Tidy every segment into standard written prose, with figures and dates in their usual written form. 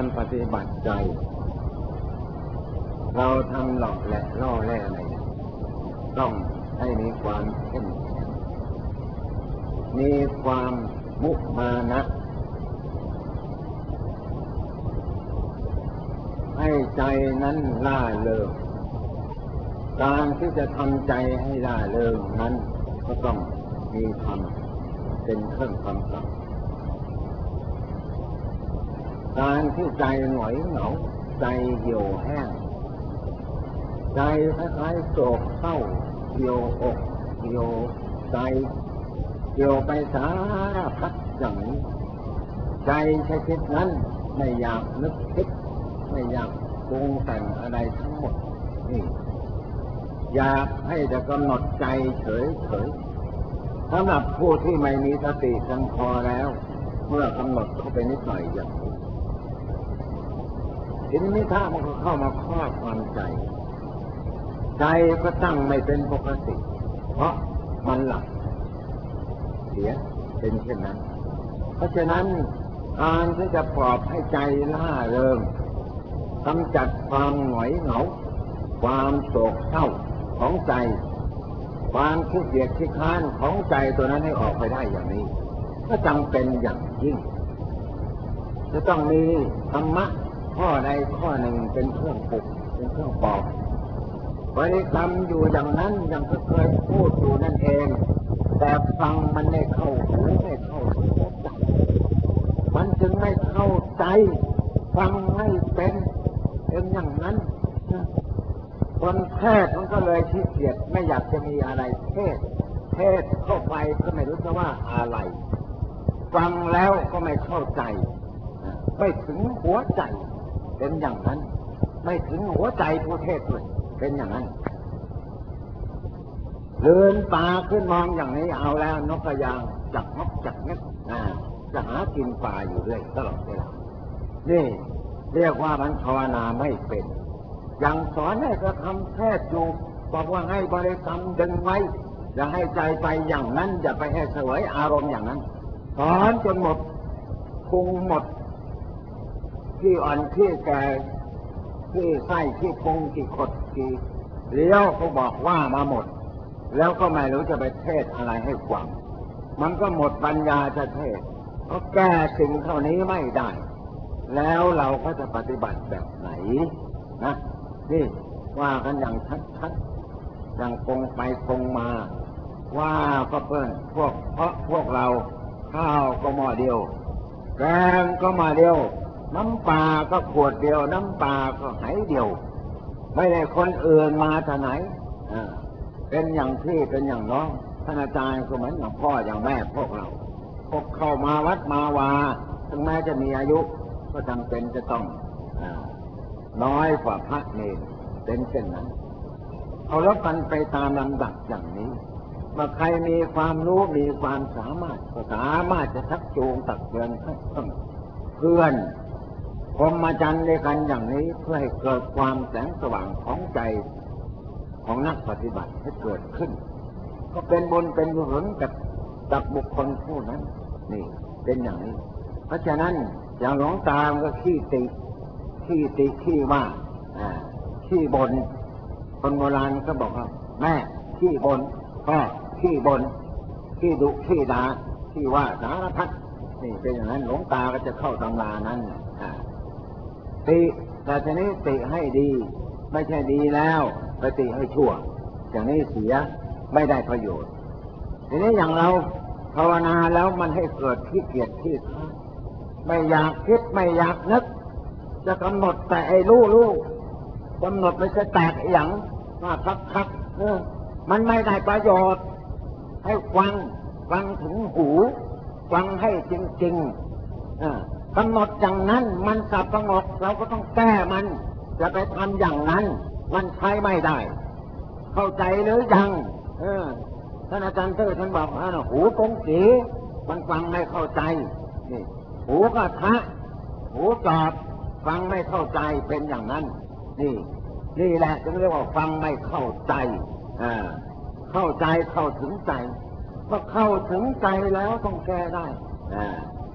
การปฏิบัติใจเราทำหลอกแหละล่อแร่อะไรต้องให้มีความเข้มแข็งมีความมุมานะให้ใจนั้นล่าเริงการที่จะทำใจให้ล่าเริงนั้นก็ต้องมีธรรมเป็นเครื่องกำกับการที่ใจหงอยเหงาใจเหี่ยวแห้งใจคล้ายๆโศกเศร้าเหี่ยวอกเหี่ยวใจเหี่ยวไปสารพัดอย่างนี้ใจชนิดนั้นไม่อยากนึกคิดไม่อยากปรุงแต่งอะไรทั้งหมดนี่อยากให้จะกำหนดใจเฉยๆสำหรับผู้ที่ไม่มีสติสังพอแล้วเมื่อกำหนดเข้าไปนิดหน่อยอย่างนี้ทีนี้นิทานมันก็เข้ามาครอบความใจใจก็ตั้งไม่เป็นปกติเพราะมันหลับเสียเป็นเช่นนั้นเพราะฉะนั้นการที่จะปลอบให้ใจล่าเริงกำจัดความหงอยเหงาความโศกเศร้าของใจความขี้เกียจขี้คร้านของใจตัวนั้นให้ออกไปได้อย่างนี้ก็จำเป็นอย่างยิ่งจะต้องมีธรรมะข้อใดข้อหนึ่งเป็นเครื่องปลุกเป็นเครื่องปลอบบริกรรมอยู่อย่างนั้นอย่างที่เคยพูดอยู่นั่นเองแต่ฟังมันไม่เข้าหูไม่เข้าหูมันจึงไม่เข้าใจฟังไม่เป็นอย่างนั้นคนเทศมันก็เลยขี้เกียจไม่อยากจะมีอะไรเทศเข้าไปก็ไม่รู้จะว่าอะไรฟังแล้วก็ไม่เข้าใจไม่ถึงหัวใจเป็นอย่างนั้นไม่ถึงหัวใจผู้เทศเลยเป็นอย่างนั้นเดินป่าขึ้นมองอย่างนี้เอาแล้วนกกระยางจับนกจับเงี้ยจะหากินป่าอยู่เรื่อยตลอดเวลานี่เรียกว่ามันภาวนาไม่เป็นอย่างสอนให้กระทำเทศอยู่บอกว่าให้บริกรรมดึงไว้อย่าให้ใจไปอย่างนั้นอย่าไปให้เสวยอารมณ์อย่างนั้นสอนจนหมดพุงหมดที่อ่อนที่แก่ที่ไส้ที่พุงที่ขดที่เลี้ยวก็บอกว่ามาหมดแล้วก็ไม่รู้จะไปเทศอะไรให้ฟังมันก็หมดปัญญาจะเทศก็แก้สิ่งเท่านี้ไม่ได้แล้วเราก็จะปฏิบัติแบบไหนนะนี่ว่ากันอย่างชัดๆอย่างคงไปคงมาว่าก็เปิ้นพวกเราข้าวก็หม้อเดียวแกงก็หม้อเดียวน้ำปลาก็ขวดเดียวน้ำปลาก็ไหเดียวไม่ได้คนอื่นมาจากไหนเป็นอย่างพี่เป็นอย่างน้องท่านอาจารย์ก็เหมือนอย่างพ่ออย่างแม่พวกเราพวกเข้ามาวัดมาวาถึงแม้จะมีอายุก็จำเป็นจะต้องน้อยกว่าพระเนรเป็นเช่นนั้นเอาแล้วกันไปตามลำดับอย่างนี้ว่าใครมีความรู้มีความสามารถก็สามารถจะชักจูงตักเตือนเพื่อนพรหมจรรย์ด้วยกันอย่างนี้เพื่อให้เกิดความแสงสว่างของใจของนักปฏิบัติให้เกิดขึ้นก็เป็นบุญเป็นกุศลกับบุคคลผู้นั้นนี่เป็นอย่างนี้เพราะฉะนั้นอย่างหลวงตาก็ขี้ติขี้ว่าขี้บนคนโบราณก็บอกว่าแม่ขี้บนพ่อขี้บนขี้ดุขี้ด่าขี้ว่าสารพัดนี่เป็นอย่างนั้นหลวงตาก็จะเข้าตำรานั้นติแต่ทีนี้ติให้ดีไม่ใช่ดีแล้วไปติให้ชั่วอย่างนี้เสียไม่ได้ประโยชน์ทีนี้อย่างเราภาวนาแล้วมันให้เกิดขี้เกียจขี้คร้านไม่อยากคิดไม่อยากนึกจะกำหนดแต่ไอ้รู้กำหนดไม่ใช่แตกอย่างว่าคักมันไม่ได้ประโยชน์ให้ฟังถึงหูฟังให้จริงๆกำหนดอย่างนั้นมันสับประงกเราก็ต้องแก้มันจะไปทำอย่างนั้นมันใช้ไม่ได้เข้าใจหรือยังท่านอาจารย์ท่านบอกหูกงสีมันฟังไม่เข้าใจนี่หูกระทะหูจอบฟังไม่เข้าใจเป็นอย่างนั้นนี่แหละจึงเรียกว่าฟังไม่เข้าใจเข้าใจเข้าถึงใจพอเข้าถึงใจแล้วต้องแก้ได้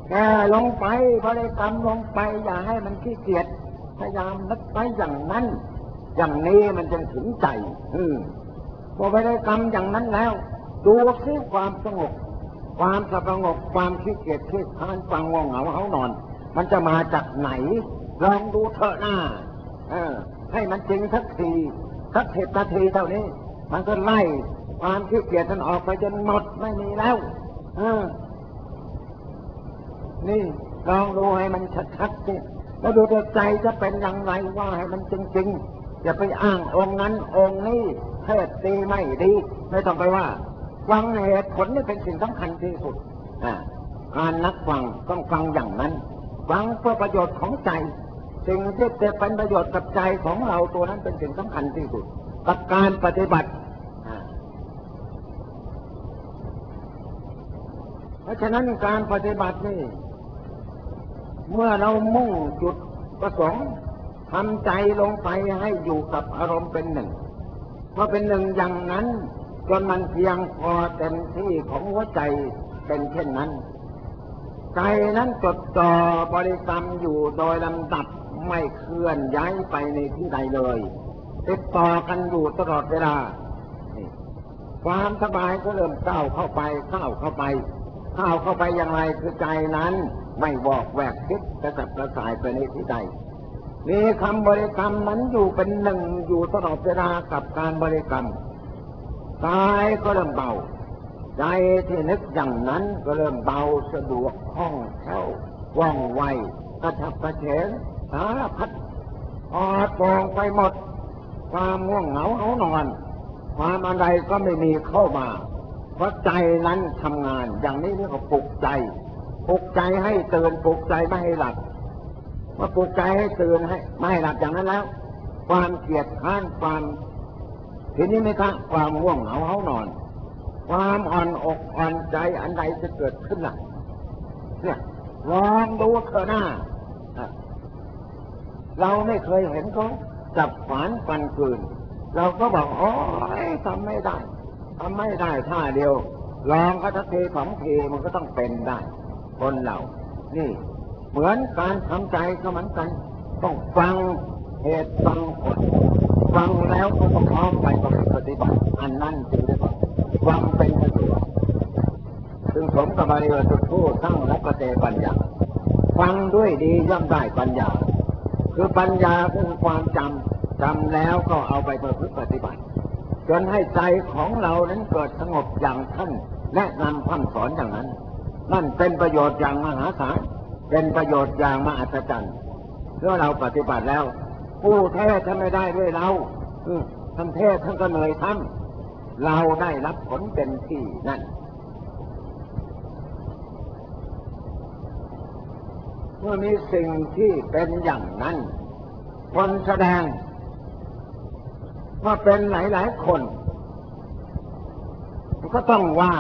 แก้ลงไปบริกรรมลงไปอย่าให้มันขี้เกียจพยายามนึกไปอย่างนั้นอย่างนี้มันจึงถึงใจพอบริกรรมอย่างนั้นแล้วดูซิความสงบความสงบความขี้เกียจขี้ค้านความง่วงเหงาเอานอนมันจะมาจากไหนลองดูเถอะหน้าให้มันจริงสักทีสัก10 นาทีเท่านี้มันก็ไล่ความขี้เกียจมันออกไปจนหมดไม่มีแล้วนี่ลองดูให้มันชัดๆสิแล้วดูใจจะเป็นอย่างไรว่าให้มันจริงๆอย่าไปอ้างองค์นั้นองค์นี้เทศดีไม่ดีไม่ต้องไปว่าฟังเหตุผลนี่เป็นสิ่งสำคัญที่สุดการนักฟังต้องฟังอย่างนั้นฟังเพื่อประโยชน์ของใจสิ่งที่จะเป็นประโยชน์กับใจของเราตัวนั้นเป็นสิ่งสำคัญที่สุดกับการปฏิบัติเพราะฉะนั้นการปฏิบัตินี่เมื่อเรามุ่งจุดประสงค์ทำใจลงไปให้อยู่กับอารมณ์เป็นหนึ่งพอเป็นหนึ่งอย่างนั้นจนมันเพียงพอเต็มที่ของหัวใจเป็นเช่นนั้นใจนั้นจดจ่อบริกรรมอยู่โดยลำดับไม่เคลื่อนย้ายไปในที่ใดเลยติดต่อกันอยู่ตลอดเวลาความสบายก็เริ่มก้าวเข้าไปอย่างไรคือใจนั้นไม่บอกแวกคิดกระสับกระส่ายไปในที่ใดมีคำบริกรรมนั้นอยู่เป็นหนึ่งอยู่ตลอดเวลากับการบริกรรมกายก็เริ่มเบาใจที่นึกอย่างนั้นก็เริ่มเบาสะดวกคล่องแคล่วว่องไวกระฉับกระเฉงสารพัดปลอดโปร่งไปหมดความง่วงเหงาเอานอนความอะไรก็ไม่มีเข้ามาเพราะใจนั้นทำงานอย่างนี้เรียกว่าปลุกใจให้ตื่นปลุกใจไม่ให้หลับเมื่อปลุกใจให้ตื่นให้ไม่ให้หลับอย่างนั้นแล้วความเกียจคร้านความทีนี้ไม่ทั้งความง่วงเหงาเอานอนความอ่อนอกอ่อนใจอันใดจะเกิดขึ้นล่ะเนี่ยลองดูเถอะหน้าเราไม่เคยเห็นเขาจับขวานฟันปืนเราก็บอกโอ้ยทำไม่ได้ท่าเดียวลองก็ทักที2 ทีมันก็ต้องเป็นได้คนเรานี่เหมือนการทำใจก็เหมือนกันต้องฟังเหตุฟังผลฟังแล้วก็ต้องน้อมไปปฏิบัติอันนั้นจึงได้ฟังเป็นประโยชน์ซึ่งสมกับบาลีว่าสุผู้ทั้งและปเตปัญญาฟังด้วยดีย่อมได้ปัญญาคือปัญญาคือความจำแล้วก็เอาไปประพฤติปฏิบัติจนให้ใจของเรานั้นเกิดสงบอย่างท่านแนะนำคำสอนอย่างนั้นนั่นเป็นประโยชน์อย่างมหาศาลเป็นประโยชน์อย่างมหัศจรรย์เมื่อเราปฏิบัติแล้วผู้เทศท่านไม่ได้ด้วยเราท่านเทศท่านก็เหนื่อยทำเราได้รับผลเต็มที่นั่นเมื่อมีสิ่งที่เป็นอย่างนั้นคนแสดงว่าเป็นหลายคนก็ต้องว่า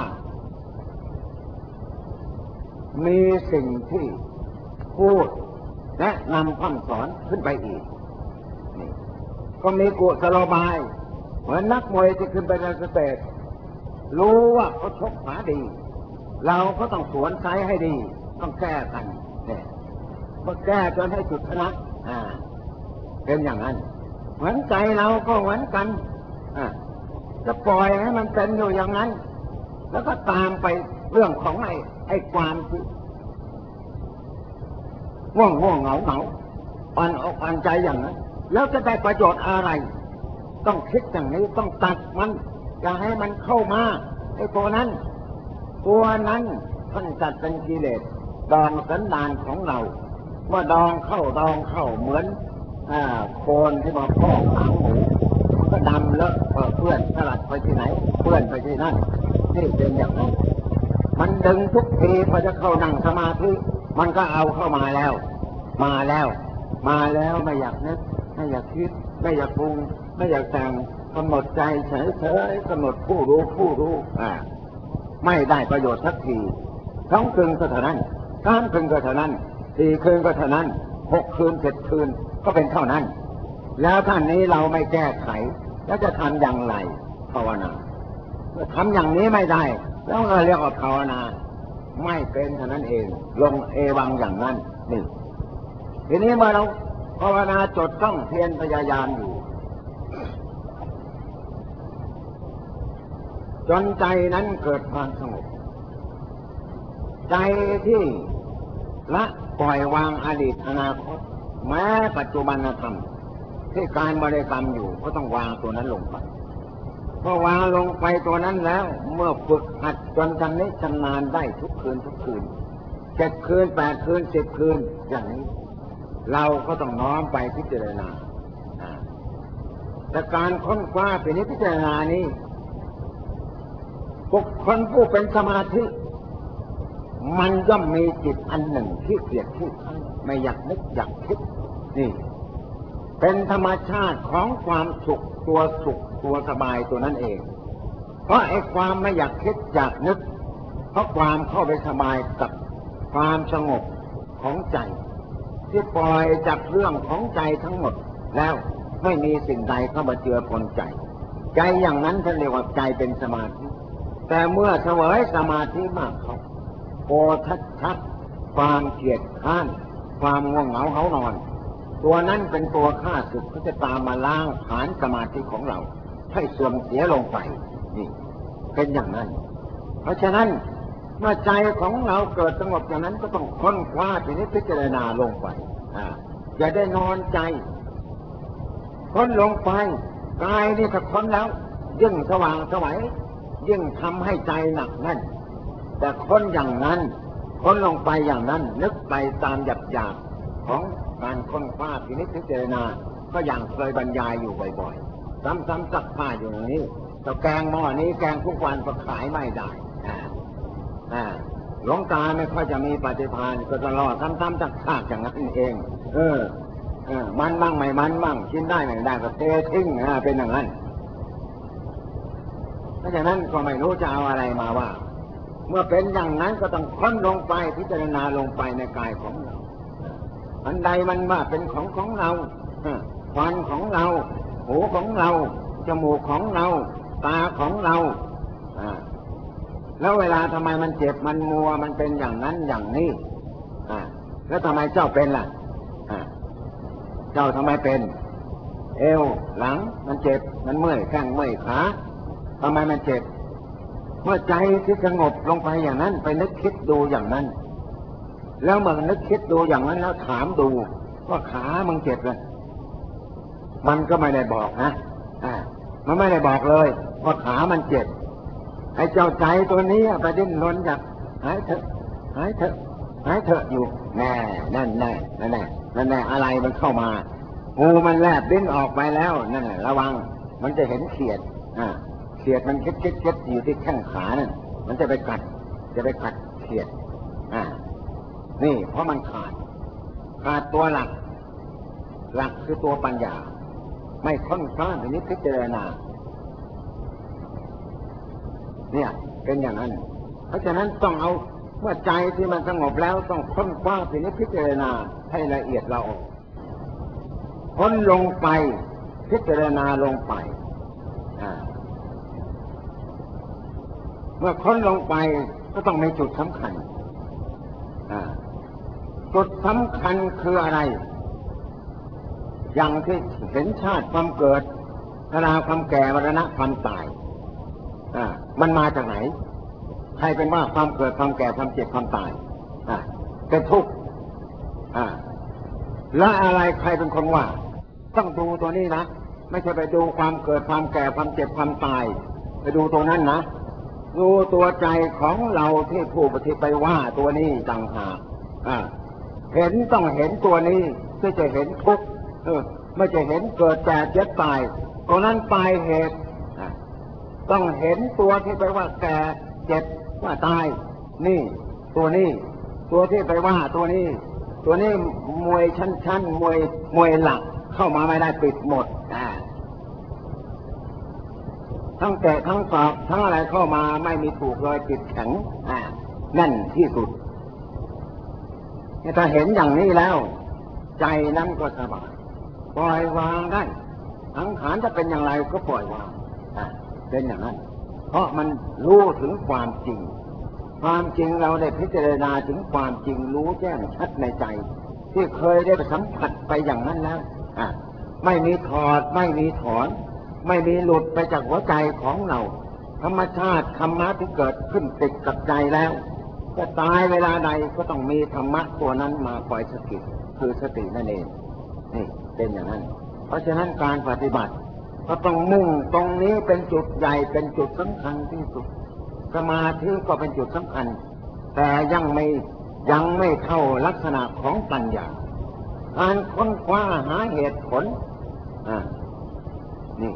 มีสิ่งที่พูดแนะนำคำสอนขึ้นไปอีกนี่ก็มีกุศโลบายเหมือนนักมวยที่ขึ้นไปในสเตจรู้ว่าเขาชกขาดีเราก็ต้องสวนไซให้ดีต้องแก้กันเนี่ยเมื่อแก้จนให้จุดชนะเป็นอย่างนั้นเหมือนใจเราก็เหมือนกันจะปล่อยให้มันเป็นอยู่อย่างนั้นแล้วก็ตามไปเรื่องของไอ้ความที่ง่วงเหงาอ่อนอกอ่อนใจอย่างนั้นแล้วจะได้ประโยชน์อะไรต้องคิดอย่างนี้ต้องตัดมันอย่าให้มันเข้ามาไอ้ตัวนั้นท่านจัดเป็นกิเลสดองสันดานของเราเมื่อดองเข้าเหมือนโคนที่มาพอกหางหมูก็ดำเลอะเพื่อนสลัดไปที่ไหนเพื่อนไปที่นั่นนี่เป็นอย่างนั้นมันดึงทุกทีพอจะเข้านั่งสมาธิมันก็เอาเข้ามาแล้วไม่อยากนึกไม่อยากคิดไม่อยากปรุงไม่อยากแต่งกำหนดใจเฉยกำหนดผู้รู้ไม่ได้ประโยชน์สักที2 คืนก็เท่านั้น3 คืนก็เท่านั้น4 คืนก็เท่านั้น6 คืน7 คืนก็เป็นเท่านั้นแล้วท่านนี้เราไม่แก้ไขแล้วจะทำอย่างไรภาวนาทำอย่างนี้ไม่ได้แล้วเราเรียกว่าภาวนาไม่เป็นเท่านั้นเองลงเอวังอย่างนั้นนี่ทีนี้เมื่อเราภาวนาจดต้องเพียรพยายามอยู่จนใจนั้นเกิดความสงบใจที่ละปล่อยวางอดีตอนาคตแม้ปัจจุบันธรรมที่การบริกรรมอยู่ก็ต้องวางตัวนั้นลงไปพอวางลงไปตัวนั้นแล้วเมื่อฝึกหัดจนชำนิชำนาญได้ทุกคืน7 คืน 8 คืน 10 คืนอย่างนี้เราก็ต้องน้อมไปพิจารณาแต่การค้นคว้าพิจารณานี้บุคคลผู้เป็นสมาธิมันย่อมมีจิตอันหนึ่งที่เกลียดที่ข้างไม่อยากนึกอยากคิดนี่เป็นธรรมชาติของความสุขตัวสบายตัวนั้นเองเพราะไอ้ความไม่อยากคิดอยากนึกเพราะความเข้าไปสบายกับความสงบของใจที่ปล่อยจากเรื่องของใจทั้งหมดแล้วไม่มีสิ่งใดเข้ามาเจือปนใจอย่างนั้นท่านเรียกว่าใจเป็นสมาธิแต่เมื่อเสวยสมาธิมากเข้าโอทัศความเกลียดข้านความง่วงเหงาเฮานอนตัวนั้นเป็นตัวฆ่าศึกก็จะตามมาล้างผลาญสมาธิของเราให้เสื่อมเสียลงไปนี่เป็นอย่างนั้นเพราะฉะนั้นเมื่อใจของเราเกิดสงบอย่างนั้นก็ต้องค้นคว้าพิจารณาลงไปอย่าได้นอนใจค้นลงไปกายนี่ถ้าค้นแล้วยิ่งสว่างไสวยิ่งทำให้ใจหนักแน่นแต่ค้นอย่างนั้นค้นลงไปอย่างนั้นนึกไปตามหยาบๆของการค้นคว้าพิจารณาก็อย่างเคยบรรยายอยู่บ่อยๆซ้ำๆซักผ้าอยู่อย่างนี้แต่แกงหม้อนี้แกงทุกวันก็ขายไม่ได้หลวงตาไม่ค่อยจะมีปฏิภาณก็จะรอซ้ำๆซักๆอย่างนั้นเองมันบ้างไม่มันบ้างกินได้ไม่ได้ก็เททิ้งเป็นอย่างนั้นเพราะฉะนั้นก็ไม่รู้จะเอาอะไรมาว่าเมื่อเป็นอย่างนั้นก็ต้องค้นลงไปพิจารณาลงไปในกายของเราอันใดมันว่าเป็นของเราฟันของเราหูของเราจมูกของเราตาของเราแล้วเวลาทำไมมันเจ็บมันมัวมันเป็นอย่างนั้นอย่างนี้แล้วทำไมเจ้าเป็นล่ะเจ้าทำไมเป็นเอวหลังมันเจ็บมันเมื่อยแข้งเมื่อยขาทำไมมันเจ็บเมื่อใจที่สงบลงไปอย่างนั้นไปนึกคิดดูอย่างนั้นแล้วเมื่อนึกคิดดูอย่างนั้นแล้วถามดูว่าขามึงเจ็บเลยมันก็ไม่ได้บอกนะมันไม่ได้บอกเลยว่าขามันเจ็บไอ้เจ้าใจตัวนี้ไปดิ้นรนอยากหายเถอะอยู่แน่นั่นแน่อะไรมันเข้ามางูมันแลบดิ้นออกไปแล้วนั่นระวังมันจะเห็นเขียดมันเค็ดอยู่ที่แข้งขานั่นมันจะไปกัดเขียดนี่เพราะมันขาดตัวหลักคือตัวปัญญาไม่ค้นคว้าพิจารณาเนี่ยเป็นอย่างนั้นเพราะฉะนั้นต้องเอาเมื่อใจที่มันสงบแล้วต้องค้นคว้าพิจารณาให้ละเอียดละออค้นลงไปพิจารณาลงไปเมื่อค้นลงไปก็ต้องมีจุดสำคัญจุดสำคัญคืออะไรอย่างที่เห็นชาติความเกิดชราความแก่มรณะความตายมันมาจากไหนใครเป็นว่าความเกิดความแก่ความเจ็บความตายเป็นทุกข์และอะไรใครเป็นคนว่าต้องดูตัวนี้นะไม่ใช่ไปดูความเกิดความแก่ความเจ็บความตายไปดูตัวนั้นนะดูตัวใจของเราที่ผู้ปฏิไปว่าตัวนี้ต่างหากเห็นต้องเห็นตัวนี้เพื่อจะเห็นทุกข์ไม่จะเห็นเกิดแก่เจ็บตายตัวนั้นปลายเหตุต้องเห็นตัวที่ไปว่าแก่เจ็บว่าตายนี่ตัวนี้ตัวที่ไปว่าตัวนี้มวยชั้นมวยหลักเข้ามาไม่ได้ปิดหมดทั้งแก่ทั้งสอบทั้งอะไรเข้ามาไม่มีถูกเลยจิตแข็งนั่นที่สุดถ้าเห็นอย่างนี้แล้วใจนั้นก็สบายปล่อยวางได้สังขารจะเป็นอย่างไรก็ปล่อยวางเป็นอย่างนั้นเพราะมันรู้ถึงความจริงความจริงเราได้พิจารณาถึงความจริงรู้แจ้งชัดในใจที่เคยได้สัมผัสไปอย่างนั้นแล้วไม่มีถอดไม่มีถอนไม่มีหลุดไปจากหัวใจของเราธรรมชาติธรรมะที่เกิดขึ้นติดกับใจแล้วจะตายเวลาใดก็ต้องมีธรรมะตัวนั้นมาคอยสกิดคือสตินั่นเองนี่เป็นอย่างนั้นเพราะฉะนั้นการปฏิบัติก็ต้องมุ่งตรงนี้เป็นจุดใหญ่เป็นจุดสำคัญที่สุดสมาธิก็เป็นจุดสำคัญแต่ยังไม่เท่าลักษณะของปัญญาการค้นคว้าหาเหตุผลนี่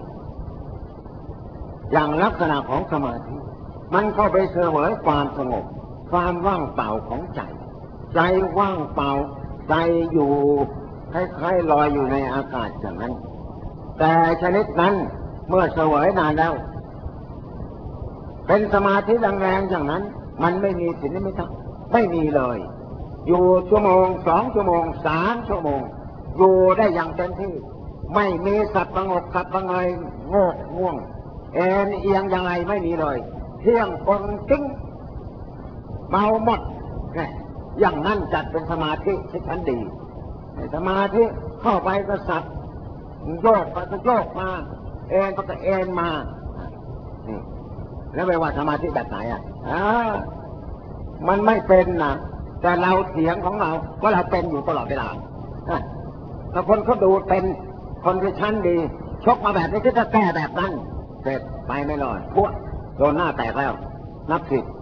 อย่างลักษณะของสมาธิมันเข้าไปเสวยความสงบความว่างเปล่าของใจใจว่างเปล่าใจอยู่คล้ายๆลอยอยู่ในอากาศอย่างนั้นแต่ชนิดนั้นเมื่อเสวยนานแล้วเป็นสมาธิแรงๆอย่างนั้นมันไม่มีสินไม่ทั้งไม่มีเลยอยู่ชั่วโมง2 ชั่วโมง3 ชั่วโมงอยู่ได้อย่างเต็มที่ไม่มีสับประงกสับประไงโง่ง่วงเอ็นเอียงยังไงไม่มีเลยเที่ยงตรงจริงเมาหมดอย่างนั้นจัดเป็นสมาธิที่ชั้นดีสมาธิเข้าไปก็สับโยกไปก็โยกมาเอ็นก็เอ็นมานี่แล้วไม่ว่าสมาธิแบบไหนมันไม่เป็นนะแต่เราเถียงของเราว่าเราเป็นอยู่ตลอดเวลาถ้าคนเขาดูเป็นคนที่ชั้นดีชกมาแบบนี้ก็จะแก้แบบนั้นเสร็จไปไม่รอดพวกโดนหน้าแตกแล้วนับผิด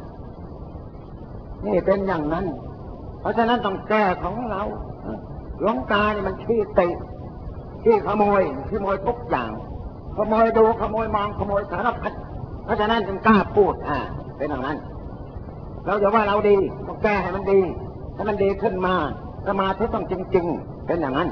นี่เป็นอย่างนั้นเพราะฉะนั้นต้องแก้ของเราหลวงตานี่มันขี้ติขี้ขโมยทุกอย่างขโมยดูขโมยมองขโมยสารพัดเพราะฉะนั้นจึงกล้าพูดเป็นอย่างนั้นเราจะว่าเราดีต้องแก้ให้มันดีให้มันดีขึ้นมาสมาธิต้องจริงๆเป็นอย่างนั้น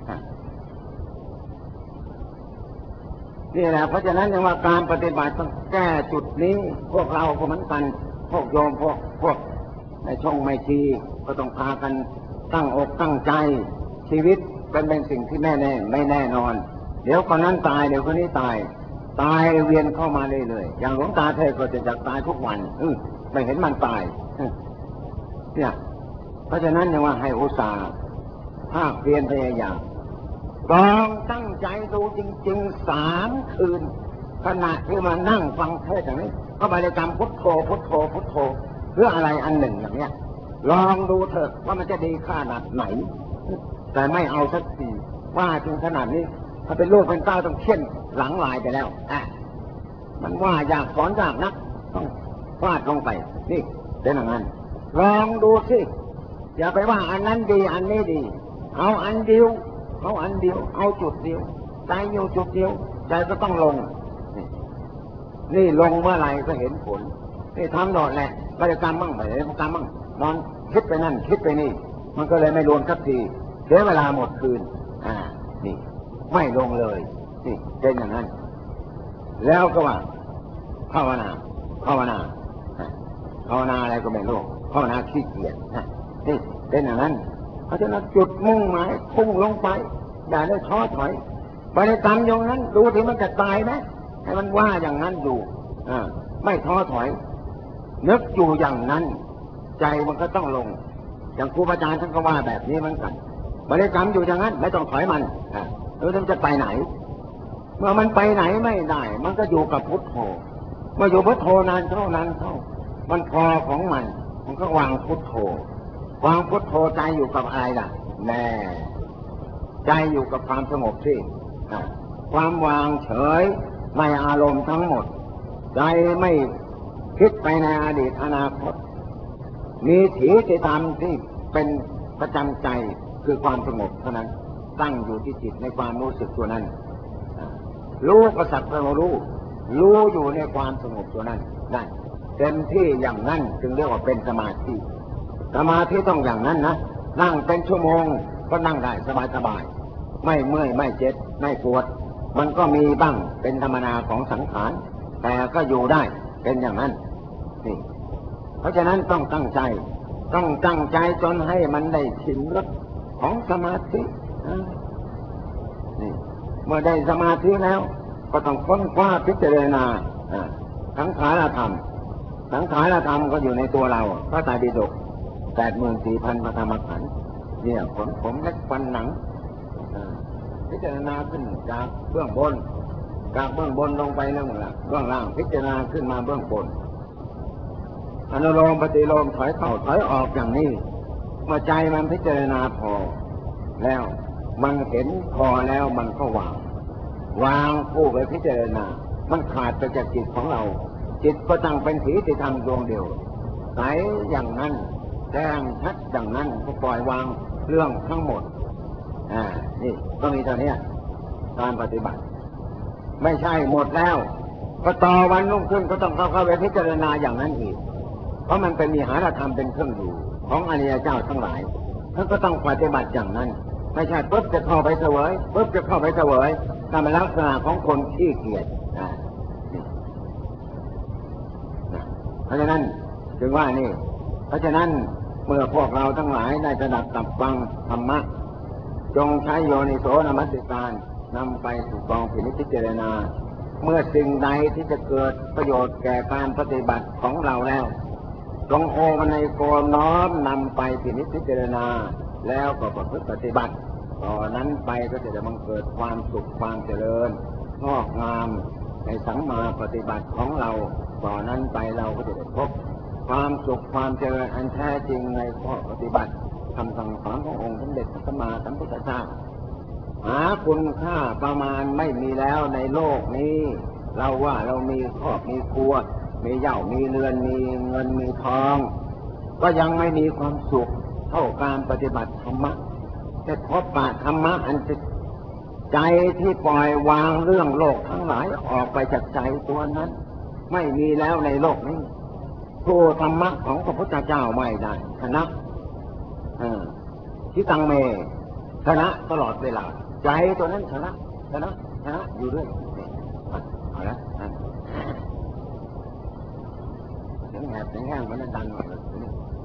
นี่แหละเพราะฉะนั้นยังว่าการปฏิบัติต้องแก้จุดนี้พวกเราก็เหมือนกันพวกโยมพวกในช่องไม่ชีก็ต้องพากันตั้งอกตั้งใจชีวิตเป็นสิ่งที่ไม่แน่นอนเดี๋ยวคนนั้นตายเดี๋ยวคนนี้ตายเวียนเข้ามาเรื่อยๆอย่างหลวงตาเทศก็จะตายทุกวันไม่เห็นมันตายเนี่ยเพราะฉะนั้นยังว่าให้อุตส่าห์ภาคเพียรพยายามลองตั้งใจดูจริงๆ3 คืนขณะที่มานั่งฟังเทศอย่างนี้ก็บริกรรมพุทโธพุทโธพุทโธเพื่ออะไรอันหนึ่งอย่างเนี้ยลองดูเถอะว่ามันจะดีขนาดไหนแต่ไม่เอาสักทีว่าถึงขนาดนี้ถ้าเป็นลูกเป็นเต้าต้องเข่นหลังลายไปแล้วมันว่าอยากสอนยากนักต้องฟาดลงไปนี่เป็นอย่างนั้นลองดูสิอย่าไปว่าอันนั้นดีอันนี้ดีเอาอันเดียวเอาจุดเดียวใจอยู่จุดเดียวใจก็ต้องลงนี่ลงเมื่อไหร่ก็เห็นผลนี่ทำโดดแหละบริกรรมบ้างบริกรรมบ้างนอนคิดไปนั่นคิดไปนี่มันก็เลยไม่รวมสักทีเสียเวลาหมดคืนนี่ไม่ลงเลยนี่เป็นอย่างนั้นแล้วก็ว่าภาวนาอะไรก็ไม่รู้ภาวนาขี้เกียจนี่เป็นอย่างนั้นเพราะฉะนั้นจุดมุ่งหมายพุ่งลงไปอย่าได้ท้อถอยบริกรรมอย่างนั้นดูที่มันจะตายไหมให้มันว่าอย่างนั้นอยู่ไม่ท้อถอยนึกอยู่อย่างนั้นใจมันก็ต้องลงอย่างครูอาจารย์ท่านก็ว่าแบบนี้เหมือนกันบริกรรมอยู่อย่างนั้นไม่ต้องถอยมันแล้วมันจะไปไหนเมื่อมันไปไหนไม่ได้มันก็อยู่กับพุทโธเมื่ออยู่พุทโธนานเท่ามันพอของมันก็วางพุทโธใจอยู่กับอะไรล่ะแน่ใจอยู่กับความสงบสิความวางเฉยในอารมณ์ทั้งหมดใจไม่คิดไปในอดีตอนาคตมีถีติธรรมที่เป็นประจำใจคือความสงบเท่านั้นตั้งอยู่ที่จิตในความรู้สึกตัวนั้นรู้ก็สักแต่ว่ารู้อยู่ในความสงบตัวนั้นได้เต็มที่อย่างนั้นจึงเรียกว่าเป็นสมาธิต้องอย่างนั้นนะนั่งเป็นชั่วโมงก็นั่งได้สบายไม่เมื่อยไม่เจ็บไม่ปวดมันก็มีบ้างเป็นธรรมดาของสังขารแต่ก็อยู่ได้เป็นอย่างนั้นนี่เพราะฉะนั้นต้องตั้งใจจนให้มันได้ชินรสของสมาธินี่เมื่อได้สมาธิแล้วก็ต้องค้นคว้าพิจารณาสังขารธรรมสังขารธรรมก็อยู่ในตัวเราพระไตรปิฎก84,000 พระธรรมขันธ์เนี่ยขนผมเล็บฟันหนังพิจารณาขึ้นจากเบื้องบนลงไปเบื้องล่างพิจารณาขึ้นมาเบื้องบนอนุโลมปฏิโลมถอยเข้าถอยออกอย่างนี้เมื่อใจมันพิจารณาพอแล้วมันเห็นพอแล้วมันก็วางผู้ไปพิจารณามันขาดไปจากจิตของเราจิตก็ตั้งเป็นสีติธรรมดวงเดียวใสอย่างนั้นแจ้งชัดอย่างนั้นก็ปล่อยวางเรื่องทั้งหมดนี่ก็มีเท่านี้การปฏิบัติไม่ใช่หมดแล้วก็ต่อวันรุ่งขึ้นก็ต้องเข้าไปพิจารณาอย่างนั้นอีกเพราะมันเป็นมีหาธรรมเป็นเครื่องอยู่ของอริยเจ้าทั้งหลายท่านก็ต้องปฏิบัติอย่างนั้นไม่ใช่ปุ๊บจะเข้าไปเสวยปุ๊บจะเข้าไปเสวยตามลักษณะของคนขี้เกียจเพราะฉะนั้นจึงว่านี่เพราะฉะนั้นเมื่อพวกเราทั้งหลายได้สดับตับฟังธรรมะจงใช้โยนิโสนมัสสิการนำไปสู่กองพิจารณาเมื่อสิ่งใดที่จะเกิดประโยชน์แก่การปฏิบัติของเราแล้วจงโอมันในโกน้อมนำไปพิจารณาแล้วก็ประพฤติปฏิบัติต่อนนั้นไปก็จะบังเกิดความสุขความเจริญงอกงามในสัมมาปฏิบัติของเราต่อนนั้นไปเราก็จะได้พบความสุขความเจริญอันแท้จริงในข้อปฏิบัติคำสั่งสอนขององค์สมเด็จพระสัมมาสัมพุทธเจ้าหาคุณค่าประมาณไม่มีแล้วในโลกนี้เราว่าเรามีครอบมีครัวมีเหย้ามีเรือนมีเงินมีทองก็ยังไม่มีความสุขเท่าการปฏิบัติธรรมะแต่พบปะธรรมะอันใจที่ปล่อยวางเรื่องโลกทั้งหลายออกไปจากใจตัวนั้นไม่มีแล้วในโลกนี้ผู้ธรรมะของพระพุทธเจ้าไม่ได้ชนะที่ตังเมชนะตลอดเวลาใจตัวนั้นชนะอยู่ด้วยเอาละเสียงแหบเสียงแห้งมันดันหมดเลย